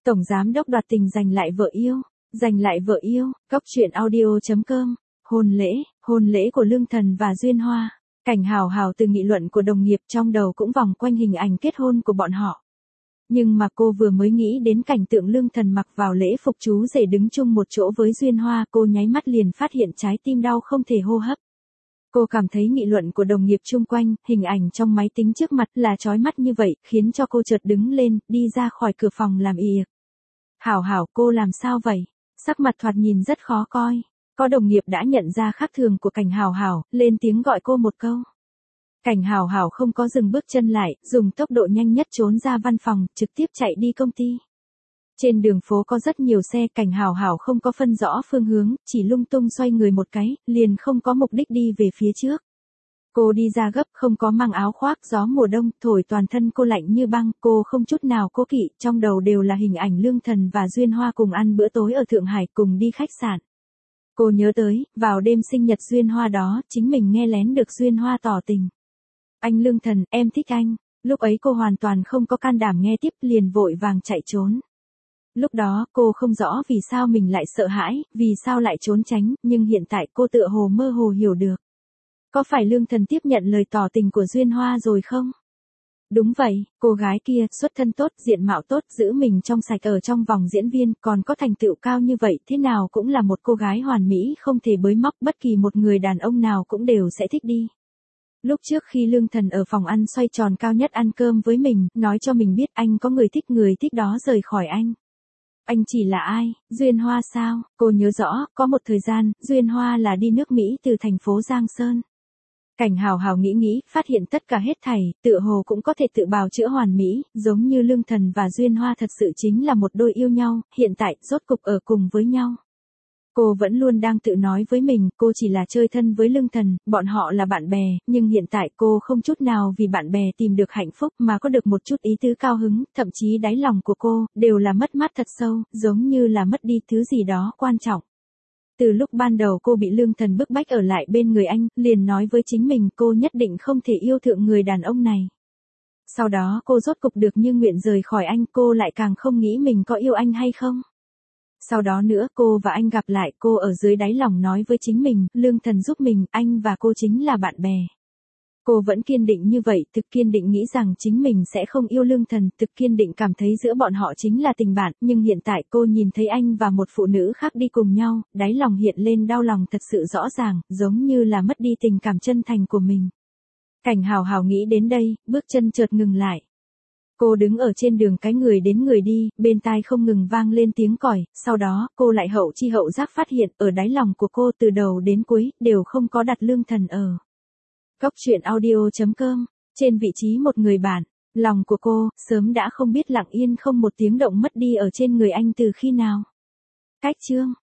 Tổng giám đốc đoạt tình giành lại vợ yêu. Giành lại vợ yêu, Cóc truyện audio.com. Hôn lễ của Lương Thần và Duyên Hoa. Cảnh hào hào từ nghị luận của đồng nghiệp trong đầu cũng vòng quanh hình ảnh kết hôn của bọn họ. Nhưng mà cô vừa mới nghĩ đến cảnh tượng Lương Thần mặc vào lễ phục chú rể đứng chung một chỗ với Duyên Hoa, cô nháy mắt liền phát hiện trái tim đau không thể hô hấp. Cô cảm thấy nghị luận của đồng nghiệp chung quanh, hình ảnh trong máy tính trước mặt là chói mắt như vậy, khiến cho cô chợt đứng lên, đi ra khỏi cửa phòng làm ìa. Hảo hảo, cô làm sao vậy? Sắc mặt thoạt nhìn rất khó coi. Có đồng nghiệp đã nhận ra khác thường của Cảnh Hảo Hảo, lên tiếng gọi cô một câu. Cảnh Hảo Hảo không có dừng bước chân lại, dùng tốc độ nhanh nhất trốn ra văn phòng, trực tiếp chạy đi công ty. Trên đường phố có rất nhiều xe, Cảnh Hảo Hảo không có phân rõ phương hướng, chỉ lung tung xoay người một cái, liền không có mục đích đi về phía trước. Cô đi ra gấp, không có mang áo khoác, gió mùa đông thổi toàn thân cô lạnh như băng, cô không chút nào cố kỵ, trong đầu đều là hình ảnh Lương Thần và Duyên Hoa cùng ăn bữa tối ở Thượng Hải, cùng đi khách sạn. Cô nhớ tới, vào đêm sinh nhật Duyên Hoa đó, chính mình nghe lén được Duyên Hoa tỏ tình. Anh Lương Thần, em thích anh. Lúc ấy cô hoàn toàn không có can đảm nghe tiếp, liền vội vàng chạy trốn. Lúc đó, cô không rõ vì sao mình lại sợ hãi, vì sao lại trốn tránh, nhưng hiện tại cô tựa hồ mơ hồ hiểu được. Có phải Lương Thần tiếp nhận lời tỏ tình của Duyên Hoa rồi không? Đúng vậy, cô gái kia, xuất thân tốt, diện mạo tốt, giữ mình trong sạch ở trong vòng diễn viên, còn có thành tựu cao như vậy, thế nào cũng là một cô gái hoàn mỹ không thể bới móc, bất kỳ một người đàn ông nào cũng đều sẽ thích đi. Lúc trước khi Lương Thần ở phòng ăn xoay tròn cao nhất ăn cơm với mình, nói cho mình biết anh có người thích đó rời khỏi anh. Anh chỉ là ai? Duyên Hoa sao? Cô nhớ rõ, có một thời gian, Duyên Hoa là đi nước Mỹ từ thành phố Giang Sơn. Cảnh Hào Hào nghĩ, phát hiện tất cả hết thảy, tựa hồ cũng có thể tự bào chữa hoàn mỹ, giống như Lương Thần và Duyên Hoa thật sự chính là một đôi yêu nhau, hiện tại, rốt cục ở cùng với nhau. Cô vẫn luôn đang tự nói với mình, cô chỉ là chơi thân với Lương Thần, bọn họ là bạn bè, nhưng hiện tại cô không chút nào vì bạn bè tìm được hạnh phúc mà có được một chút ý tứ cao hứng, thậm chí đáy lòng của cô, đều là mất mát thật sâu, giống như là mất đi thứ gì đó quan trọng. Từ lúc ban đầu cô bị Lương Thần bức bách ở lại bên người anh, liền nói với chính mình cô nhất định không thể yêu thượng người đàn ông này. Sau đó cô rốt cục được như nguyện rời khỏi anh, cô lại càng không nghĩ mình có yêu anh hay không. Sau đó nữa cô và anh gặp lại, cô ở dưới đáy lòng nói với chính mình, Lương Thần giúp mình, anh và cô chính là bạn bè. Cô vẫn kiên định như vậy, thực kiên định nghĩ rằng chính mình sẽ không yêu Lương Thần, thực kiên định cảm thấy giữa bọn họ chính là tình bạn, nhưng hiện tại cô nhìn thấy anh và một phụ nữ khác đi cùng nhau, đáy lòng hiện lên đau lòng thật sự rõ ràng, giống như là mất đi tình cảm chân thành của mình. Cảnh Hào Hào nghĩ đến đây, bước chân chợt ngừng lại. Cô đứng ở trên đường cái người đến người đi, bên tai không ngừng vang lên tiếng còi, sau đó, cô lại hậu chi hậu giác phát hiện, ở đáy lòng của cô từ đầu đến cuối, đều không có đặt Lương Thần ở. Cóc truyện audio.com, trên vị trí một người bạn, lòng của cô, sớm đã không biết lặng yên không một tiếng động mất đi ở trên người anh từ khi nào. Cách chương.